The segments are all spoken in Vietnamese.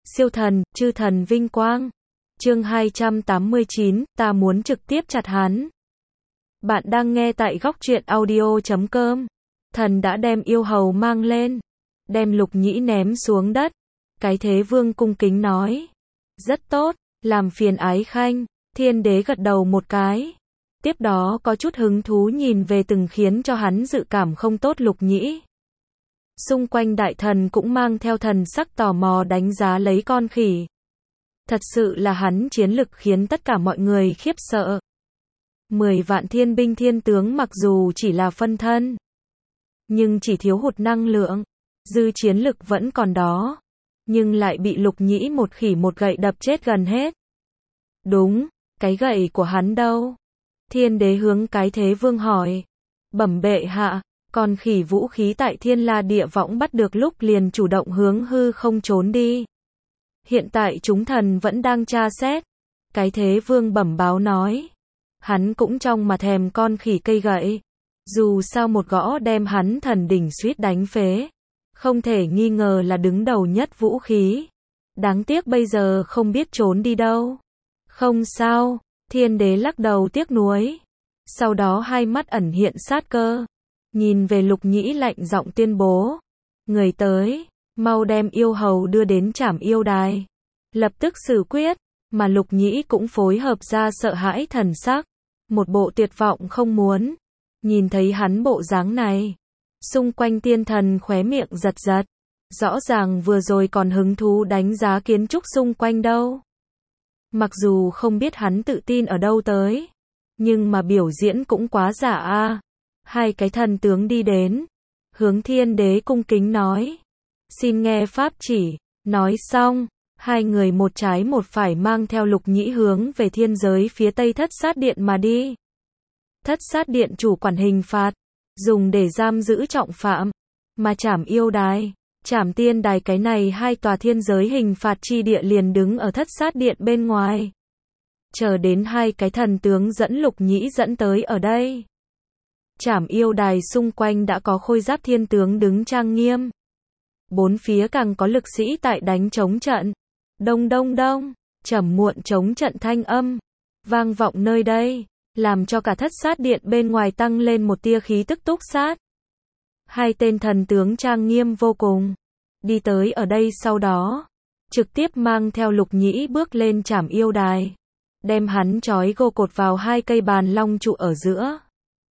Siêu thần, chư thần vinh quang. Chương 289, ta muốn trực tiếp chặt hắn. Bạn đang nghe tại góc truyện audio.com. Thần đã đem yêu hầu mang lên, đem Lục Nhĩ ném xuống đất. Cái Thế Vương cung kính nói: rất tốt, làm phiền ái khanh. Thiên đế gật đầu một cái. Tiếp đó có chút hứng thú nhìn về từng khiến cho hắn dự cảm không tốt Lục Nhĩ. Xung quanh đại thần cũng mang theo thần sắc tò mò đánh giá lấy con khỉ. Thật sự là hắn chiến lực khiến tất cả mọi người khiếp sợ. 10 vạn thiên binh thiên tướng mặc dù chỉ là phân thân, nhưng chỉ thiếu hụt năng lượng, dư chiến lực vẫn còn đó, nhưng lại bị Lục Nhĩ một khỉ một gậy đập chết gần hết. Đúng, cái gậy của hắn đâu? Thiên đế hướng cái Thế Vương hỏi. Bẩm bệ hạ, con khỉ vũ khí tại Thiên La Địa Võng bắt được lúc liền chủ động hướng hư không trốn đi. Hiện tại chúng thần vẫn đang tra xét. Cái Thế Vương bẩm báo nói. Hắn cũng trong mà thèm con khỉ cây gậy. Dù sao một gõ đem hắn thần đỉnh suýt đánh phế. Không thể nghi ngờ là đứng đầu nhất vũ khí. Đáng tiếc bây giờ không biết trốn đi đâu. Không sao, thiên đế lắc đầu tiếc nuối. Sau đó hai mắt ẩn hiện sát cơ. Nhìn về Lục Nhĩ lạnh giọng tuyên bố. Người tới, mau đem yêu hầu đưa đến trảm yêu đài. Lập tức xử quyết, mà Lục Nhĩ cũng phối hợp ra sợ hãi thần sắc. Một bộ tuyệt vọng không muốn. Nhìn thấy hắn bộ dáng này. Xung quanh tiên thần khóe miệng giật giật. Rõ ràng vừa rồi còn hứng thú đánh giá kiến trúc xung quanh đâu. Mặc dù không biết hắn tự tin ở đâu tới. Nhưng mà biểu diễn cũng quá giả a. Hai cái thần tướng đi đến. Hướng thiên đế cung kính nói. Xin nghe pháp chỉ. Nói xong, hai người một trái một phải mang theo Lục Nhĩ hướng về thiên giới phía tây Thất Sát Điện mà đi. Thất Sát Điện chủ quản hình phạt, dùng để giam giữ trọng phạm. Mà trảm yêu đài, trảm tiên đài cái này hai tòa thiên giới hình phạt chi địa liền đứng ở Thất Sát Điện bên ngoài. Chờ đến hai cái thần tướng dẫn Lục Nhĩ dẫn tới ở đây. Trảm yêu đài xung quanh đã có khôi giáp thiên tướng đứng trang nghiêm. Bốn phía càng có lực sĩ tại đánh chống trận. Đông đông đông, trầm muộn chống trận thanh âm vang vọng nơi đây, làm cho cả Thất Sát Điện bên ngoài tăng lên một tia khí tức túc sát. Hai tên thần tướng trang nghiêm vô cùng, đi tới ở đây sau đó, trực tiếp mang theo Lục Nhĩ bước lên trảm yêu đài, đem hắn trói gô cột vào hai cây bàn long trụ ở giữa.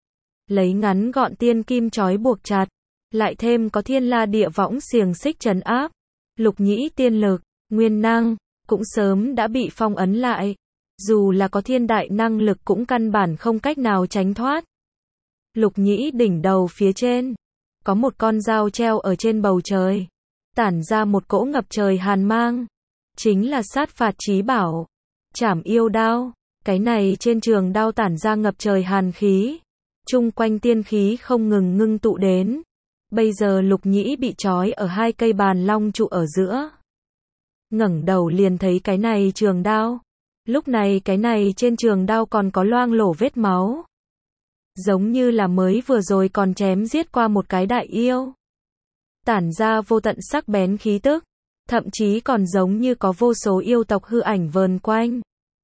Lấy ngắn gọn tiên kim trói buộc chặt, lại thêm có Thiên La Địa Võng xiềng xích trấn áp, Lục Nhĩ tiên lực, nguyên năng, cũng sớm đã bị phong ấn lại. Dù là có thiên đại năng lực cũng căn bản không cách nào tránh thoát. Lục Nhĩ đỉnh đầu phía trên, có một con dao treo ở trên bầu trời, tản ra một cỗ ngập trời hàn mang. Chính là sát phạt chí bảo, trảm yêu đao. Cái này trên trường đao tản ra ngập trời hàn khí. Chung quanh tiên khí không ngừng ngưng tụ đến. Bây giờ Lục Nhĩ bị trói ở hai cây bàn long trụ ở giữa. Ngẩng đầu liền thấy cái này trường đao. Lúc này cái này trên trường đao còn có loang lổ vết máu. Giống như là mới vừa rồi còn chém giết qua một cái đại yêu. Tản ra vô tận sắc bén khí tức. Thậm chí còn giống như có vô số yêu tộc hư ảnh vờn quanh.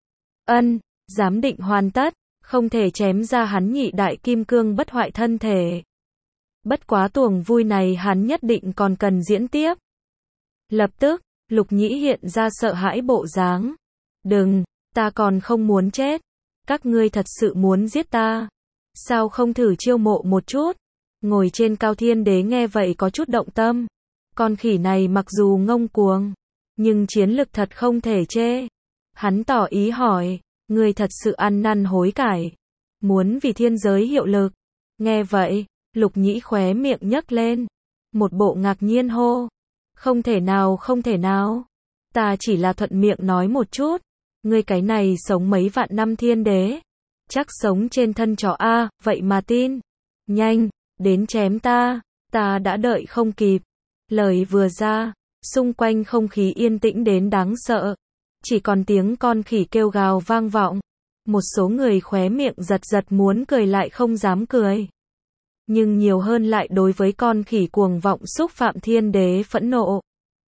Giám định hoàn tất. Không thể chém ra hắn nhị đại kim cương bất hoại thân thể. Bất quá tuồng vui này hắn nhất định còn cần diễn tiếp. Lập tức, Lục Nhĩ hiện ra sợ hãi bộ dáng. Đừng, ta còn không muốn chết. Các ngươi thật sự muốn giết ta. Sao không thử chiêu mộ một chút? Ngồi trên cao thiên đế nghe vậy có chút động tâm. Con khỉ này mặc dù ngông cuồng, nhưng chiến lực thật không thể chê. Hắn tỏ ý hỏi. Ngươi thật sự ăn năn hối cải, muốn vì thiên giới hiệu lực. Nghe vậy, Lục Nhĩ khóe miệng nhấc lên, một bộ ngạc nhiên hô. Không thể nào, không thể nào. Ta chỉ là thuận miệng nói một chút. Ngươi cái này sống mấy vạn năm thiên đế, chắc sống trên thân chó a, vậy mà tin. Nhanh, đến chém ta, ta đã đợi không kịp. Lời vừa ra, xung quanh không khí yên tĩnh đến đáng sợ. Chỉ còn tiếng con khỉ kêu gào vang vọng. Một số người khóe miệng giật giật muốn cười lại không dám cười. Nhưng nhiều hơn lại đối với con khỉ cuồng vọng xúc phạm thiên đế phẫn nộ.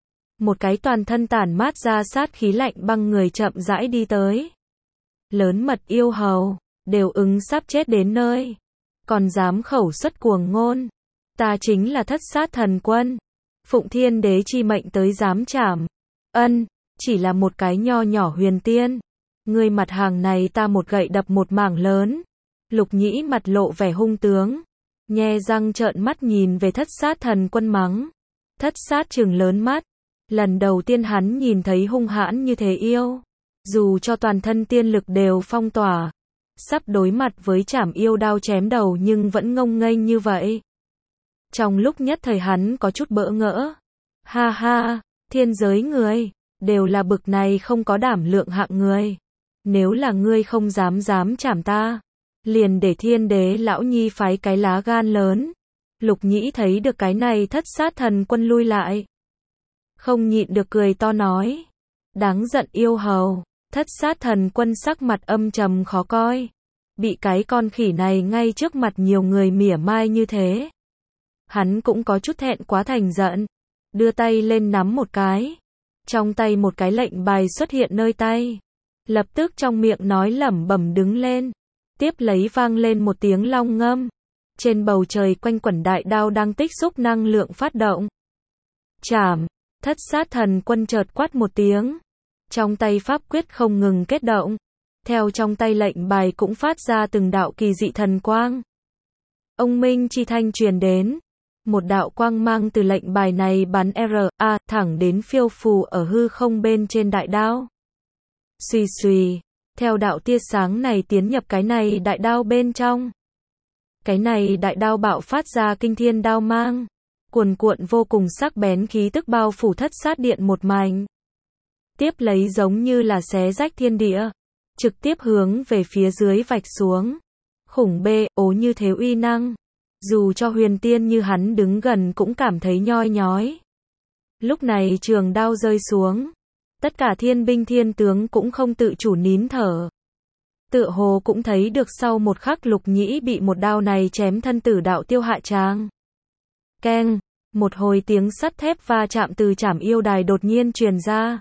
một cái toàn thân tản mát ra sát khí lạnh băng người chậm rãi đi tới. Lớn mật yêu hầu, đều ứng sắp chết đến nơi. Còn dám khẩu xuất cuồng ngôn. Ta chính là Thất Sát Thần Quân. Phụng Thiên Đế chi mệnh tới dám trảm. Ân, chỉ là một cái nho nhỏ huyền tiên. Ngươi mặt hàng này ta một gậy đập một mảng lớn. Lục Nhĩ mặt lộ vẻ hung tướng. Nhe răng trợn mắt nhìn về Thất Sát Thần Quân mắng. Thất Sát trừng lớn mắt. Lần đầu tiên hắn nhìn thấy hung hãn như thế yêu. Dù cho toàn thân tiên lực đều phong tỏa. Sắp đối mặt với trảm yêu đao chém đầu nhưng vẫn ngông nghênh như vậy. Trong lúc nhất thời hắn có chút bỡ ngỡ. Ha ha, thiên giới người, đều là bực này không có đảm lượng hạng người. Nếu là ngươi không dám trảm ta, liền để Thiên Đế lão nhi phái cái lá gan lớn. Lục Nhĩ thấy được cái này Thất Sát Thần Quân lui lại. Không nhịn được cười to nói. Đáng giận yêu hầu. Thất Sát Thần Quân sắc mặt âm trầm khó coi. Bị cái con khỉ này ngay trước mặt nhiều người mỉa mai như thế. Hắn cũng có chút thẹn quá thành giận. Đưa tay lên nắm một cái. Trong tay một cái lệnh bài xuất hiện nơi tay. Lập tức trong miệng nói lẩm bẩm đứng lên. Tiếp lấy vang lên một tiếng long ngâm. Trên bầu trời quanh quẩn đại đao đang tích xúc năng lượng phát động. Trảm. Thất Sát Thần Quân chợt quát một tiếng. Trong tay pháp quyết không ngừng kết động. Theo trong tay lệnh bài cũng phát ra từng đạo kỳ dị thần quang. Ông minh chi thanh truyền đến. Một đạo quang mang từ lệnh bài này bắn R.A. thẳng đến phiêu phù ở hư không bên trên đại đao. Xuy xuy. Theo đạo tia sáng này tiến nhập cái này đại đao bên trong. Cái này đại đao bạo phát ra kinh thiên đao mang. Cuồn cuộn vô cùng sắc bén khí tức bao phủ Thất Sát điện một mảnh. Tiếp lấy giống như là xé rách thiên địa. Trực tiếp hướng về phía dưới vạch xuống. Khủng bê, ố như thế uy năng. Dù cho huyền tiên như hắn đứng gần cũng cảm thấy nhoi nhói. Lúc này trường đao rơi xuống. Tất cả thiên binh thiên tướng cũng không tự chủ nín thở. Tựa hồ cũng thấy được sau một khắc Lục Nhĩ bị một đao này chém thân tử đạo tiêu hạ tràng. Keng, một hồi tiếng sắt thép va chạm từ trảm yêu đài đột nhiên truyền ra.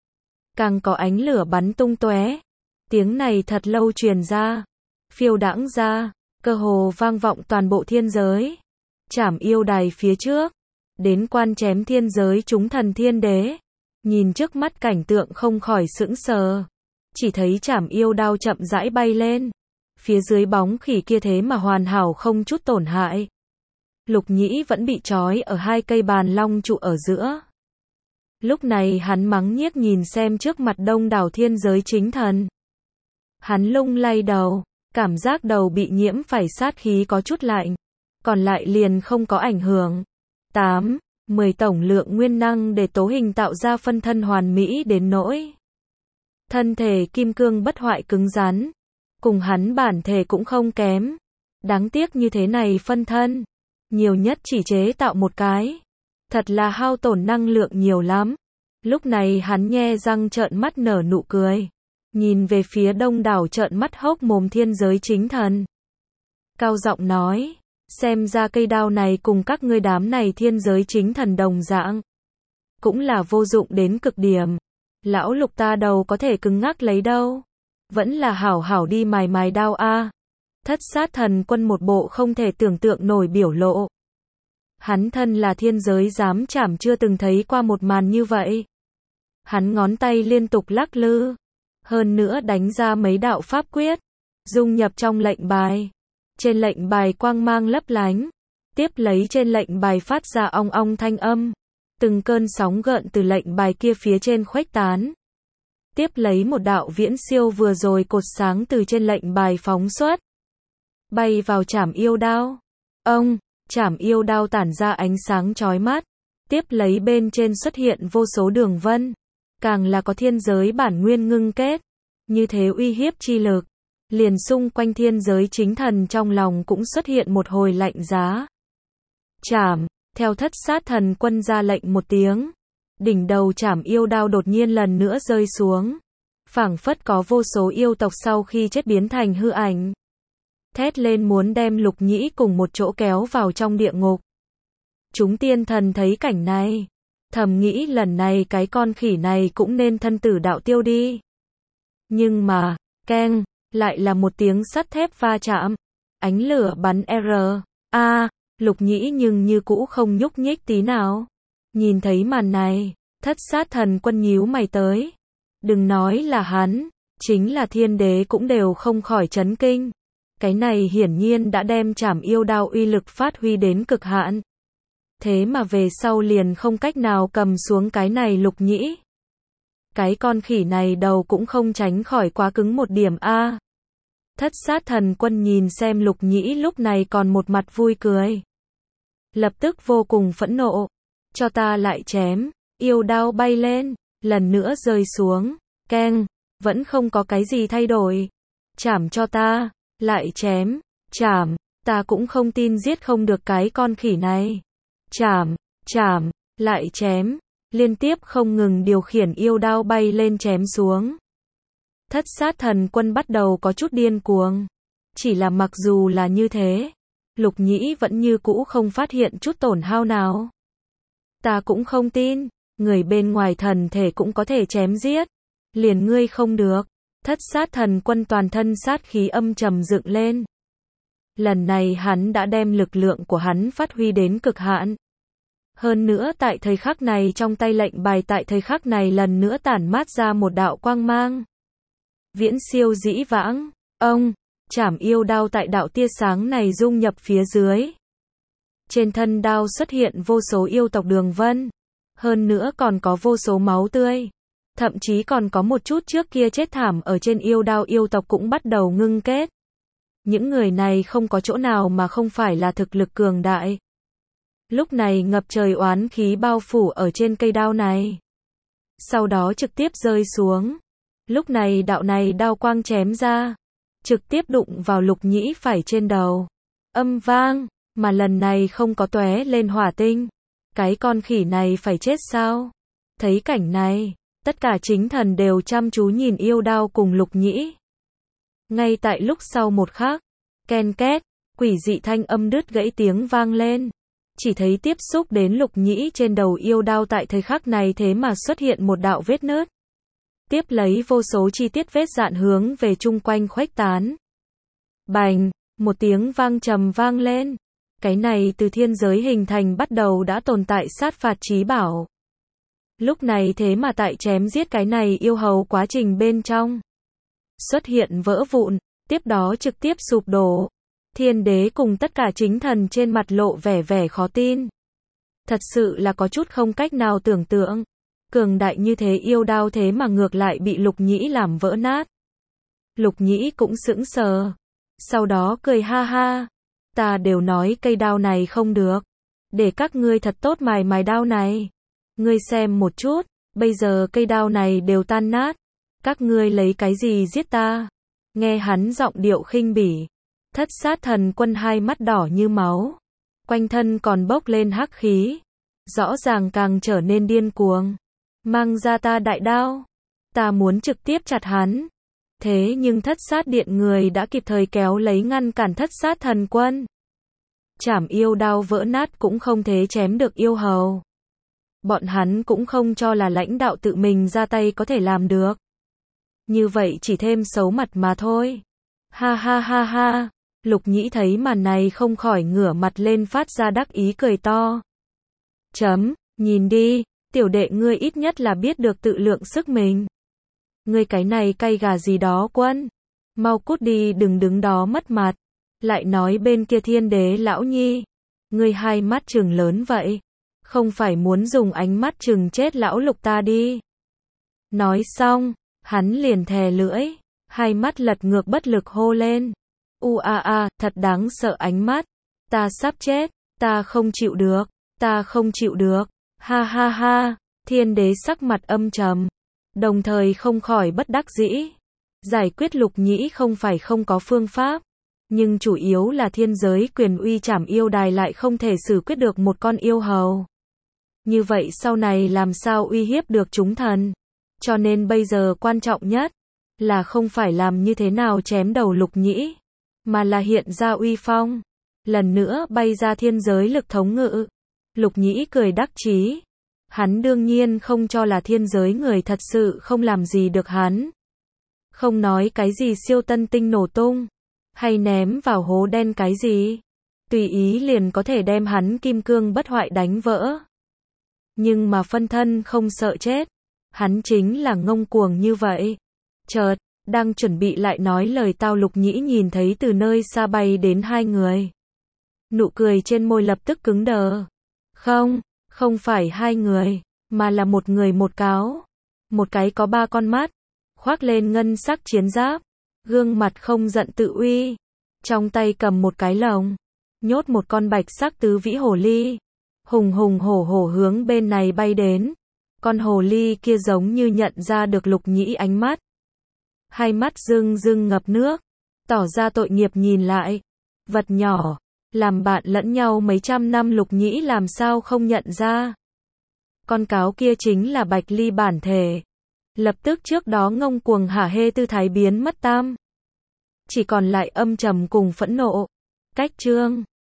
Càng có ánh lửa bắn tung tóe. Tiếng này thật lâu truyền ra. Phiêu đãng ra. Cơ hồ vang vọng toàn bộ thiên giới. Trảm yêu đài phía trước. Đến quan chém thiên giới chúng thần Thiên Đế. Nhìn trước mắt cảnh tượng không khỏi sững sờ. Chỉ thấy trảm yêu đao chậm rãi bay lên. Phía dưới bóng khỉ kia thế mà hoàn hảo không chút tổn hại. Lục Nhĩ vẫn bị trói ở hai cây bàn long trụ ở giữa. Lúc này hắn mắng nhiếc nhìn xem trước mặt đông đảo thiên giới chính thần. Hắn lung lay đầu, cảm giác đầu bị nhiễm phải sát khí có chút lạnh. Còn lại liền không có ảnh hưởng. 8, 10 tổng lượng nguyên năng để tố hình tạo ra phân thân hoàn mỹ đến nỗi. Thân thể kim cương bất hoại cứng rắn. Cùng hắn bản thể cũng không kém. Đáng tiếc như thế này phân thân. Nhiều nhất chỉ chế tạo một cái. Thật là hao tổn năng lượng nhiều lắm. Lúc này hắn nhe răng trợn mắt nở nụ cười. Nhìn về phía đông đảo trợn mắt hốc mồm thiên giới chính thần. Cao giọng nói. Xem ra cây đao này cùng các ngươi đám này thiên giới chính thần đồng dạng. Cũng là vô dụng đến cực điểm. Lão Lục ta đâu có thể cứng ngắc lấy đâu. Vẫn là hảo hảo đi mài mài đao a. Thất Sát Thần Quân một bộ không thể tưởng tượng nổi biểu lộ. Hắn thân là thiên giới dám trảm chưa từng thấy qua một màn như vậy. Hắn ngón tay liên tục lắc lư. Hơn nữa đánh ra mấy đạo pháp quyết. Dung nhập trong lệnh bài. Trên lệnh bài quang mang lấp lánh. Tiếp lấy trên lệnh bài phát ra ong ong thanh âm. Từng cơn sóng gợn từ lệnh bài kia phía trên khuếch tán. Tiếp lấy một đạo viễn siêu vừa rồi cột sáng từ trên lệnh bài phóng xuất. Bay vào trảm yêu đao. Ông, trảm yêu đao tản ra ánh sáng chói mắt. Tiếp lấy bên trên xuất hiện vô số đường vân. Càng là có thiên giới bản nguyên ngưng kết. Như thế uy hiếp chi lực. Liền xung quanh thiên giới chính thần trong lòng cũng xuất hiện một hồi lạnh giá. Trảm, theo Thất Sát Thần Quân ra lệnh một tiếng. Đỉnh đầu trảm yêu đao đột nhiên lần nữa rơi xuống. Phảng phất có vô số yêu tộc sau khi chết biến thành hư ảnh. Thét lên muốn đem Lục Nhĩ cùng một chỗ kéo vào trong địa ngục. Chúng tiên thần thấy cảnh này. Thầm nghĩ lần này cái con khỉ này cũng nên thân tử đạo tiêu đi. Nhưng mà, keng, lại là một tiếng sắt thép va chạm. Ánh lửa bắn Lục Nhĩ nhưng như cũ không nhúc nhích tí nào. Nhìn thấy màn này, Thất Sát Thần Quân nhíu mày tới. Đừng nói là hắn, chính là thiên đế cũng đều không khỏi chấn kinh. Cái này hiển nhiên đã đem Trảm Yêu Đao uy lực phát huy đến cực hạn. Thế mà về sau liền không cách nào cầm xuống cái này Lục Nhĩ. Cái con khỉ này đầu cũng không tránh khỏi quá cứng một điểm a. Thất Sát Thần Quân nhìn xem Lục Nhĩ lúc này còn một mặt vui cười. Lập tức vô cùng phẫn nộ. Cho ta lại chém. Yêu đao bay lên, lần nữa rơi xuống. Keng, vẫn không có cái gì thay đổi. Chảm cho ta, lại chém. Chảm, ta cũng không tin giết không được cái con khỉ này. Chảm, lại chém. Liên tiếp không ngừng điều khiển yêu đao bay lên chém xuống. Thất Sát Thần Quân bắt đầu có chút điên cuồng. Chỉ là mặc dù là như thế, Lục Nhĩ vẫn như cũ không phát hiện chút tổn hao nào. Ta cũng không tin, người bên ngoài thần thể cũng có thể chém giết. Liền ngươi không được. Thất Sát Thần Quân toàn thân sát khí âm trầm dựng lên. Lần này hắn đã đem lực lượng của hắn phát huy đến cực hạn. Hơn nữa tại thời khắc này trong tay lệnh bài tại thời khắc này lần nữa tản mát ra một đạo quang mang. Viễn siêu dĩ vãng, Trảm Yêu Đao tại đạo tia sáng này dung nhập phía dưới. Trên thân đao xuất hiện vô số yêu tộc đường vân. Hơn nữa còn có vô số máu tươi. Thậm chí còn có một chút trước kia chết thảm ở trên yêu đao yêu tộc cũng bắt đầu ngưng kết. Những người này không có chỗ nào mà không phải là thực lực cường đại. Lúc này ngập trời oán khí bao phủ ở trên cây đao này. Sau đó trực tiếp rơi xuống. Lúc này đạo này đao quang chém ra. Trực tiếp đụng vào Lục Nhĩ phải trên đầu. Âm vang, mà lần này không có tóe lên hỏa tinh. Cái con khỉ này phải chết sao? Thấy cảnh này, tất cả chính thần đều chăm chú nhìn yêu đao cùng Lục Nhĩ. Ngay tại lúc sau một khắc, ken két, quỷ dị thanh âm đứt gãy tiếng vang lên. Chỉ thấy tiếp xúc đến Lục Nhĩ trên đầu yêu đao tại thời khắc này thế mà xuất hiện một đạo vết nứt. Tiếp lấy vô số chi tiết vết dạn hướng về chung quanh khuếch tán. Bành, một tiếng vang trầm vang lên. Cái này từ thiên giới hình thành bắt đầu đã tồn tại sát phạt chí bảo. Lúc này thế mà tại chém giết cái này yêu hầu quá trình bên trong. Xuất hiện vỡ vụn, tiếp đó trực tiếp sụp đổ. Thiên đế cùng tất cả chính thần trên mặt lộ vẻ khó tin. Thật sự là có chút không cách nào tưởng tượng. Cường đại như thế yêu đao thế mà ngược lại bị Lục Nhĩ làm vỡ nát. Lục Nhĩ cũng sững sờ. Sau đó cười ha ha. Ta đều nói cây đao này không được. Để các ngươi thật tốt mài đao này. Ngươi xem một chút, bây giờ cây đao này đều tan nát. Các ngươi lấy cái gì giết ta? Nghe hắn giọng điệu khinh bỉ. Thất Sát Thần Quân hai mắt đỏ như máu. Quanh thân còn bốc lên hắc khí. Rõ ràng càng trở nên điên cuồng. Mang ra ta đại đao. Ta muốn trực tiếp chặt hắn. Thế nhưng Thất Sát Điện người đã kịp thời kéo lấy ngăn cản Thất Sát Thần Quân. Trảm Yêu Đao vỡ nát cũng không thể chém được yêu hầu. Bọn hắn cũng không cho là lãnh đạo tự mình ra tay có thể làm được. Như vậy chỉ thêm xấu mặt mà thôi. Ha ha ha ha. Lục Nhĩ thấy màn này không khỏi ngửa mặt lên phát ra đắc ý cười to. Nhìn đi, tiểu đệ ngươi ít nhất là biết được tự lượng sức mình. Ngươi cái này cay gà gì đó Quân. Mau cút đi đừng đứng đó mất mặt. Lại nói bên kia thiên đế lão nhi. Ngươi hai mắt trừng lớn vậy. Không phải muốn dùng ánh mắt trừng chết lão Lục ta đi. Nói xong, hắn liền thè lưỡi. Hai mắt lật ngược bất lực hô lên. Thật đáng sợ ánh mắt. Ta sắp chết. Ta không chịu được. Ta không chịu được. Ha ha ha. Thiên đế sắc mặt âm trầm. Đồng thời không khỏi bất đắc dĩ. Giải quyết Lục Nhĩ không phải không có phương pháp. Nhưng chủ yếu là thiên giới quyền uy Trảm Yêu Đài lại không thể xử quyết được một con yêu hầu. Như vậy sau này làm sao uy hiếp được chúng thần. Cho nên bây giờ quan trọng nhất là không phải làm như thế nào chém đầu Lục Nhĩ, mà là hiện ra uy phong. Lần nữa bay ra thiên giới lực thống ngự. Lục Nhĩ cười đắc chí. Hắn đương nhiên không cho là thiên giới người thật sự không làm gì được hắn. Không nói cái gì siêu tân tinh nổ tung, hay ném vào hố đen cái gì. Tùy ý liền có thể đem hắn kim cương bất hoại đánh vỡ. Nhưng mà phân thân không sợ chết. Hắn chính là ngông cuồng như vậy. Chợt, đang chuẩn bị lại nói lời tao Lục Nhĩ nhìn thấy từ nơi xa bay đến hai người. Nụ cười trên môi lập tức cứng đờ. Không phải hai người, mà là một người một cáo. Một cái có 3 con mắt, khoác lên ngân sắc chiến giáp, gương mặt không giận tự uy. Trong tay cầm một cái lồng, nhốt một con bạch sắc tứ vĩ hồ ly. Hùng hùng hổ hổ hướng bên này bay đến. Con hồ ly kia giống như nhận ra được Lục Nhĩ ánh mắt. Hai mắt rưng rưng ngập nước, tỏ ra tội nghiệp nhìn lại. Vật nhỏ, làm bạn lẫn nhau mấy trăm năm Lục Nhĩ làm sao không nhận ra. Con cáo kia chính là Bạch Ly bản thể. Lập tức trước đó ngông cuồng hả hê tư thái biến mất tam. Chỉ còn lại âm trầm cùng phẫn nộ. Cách chương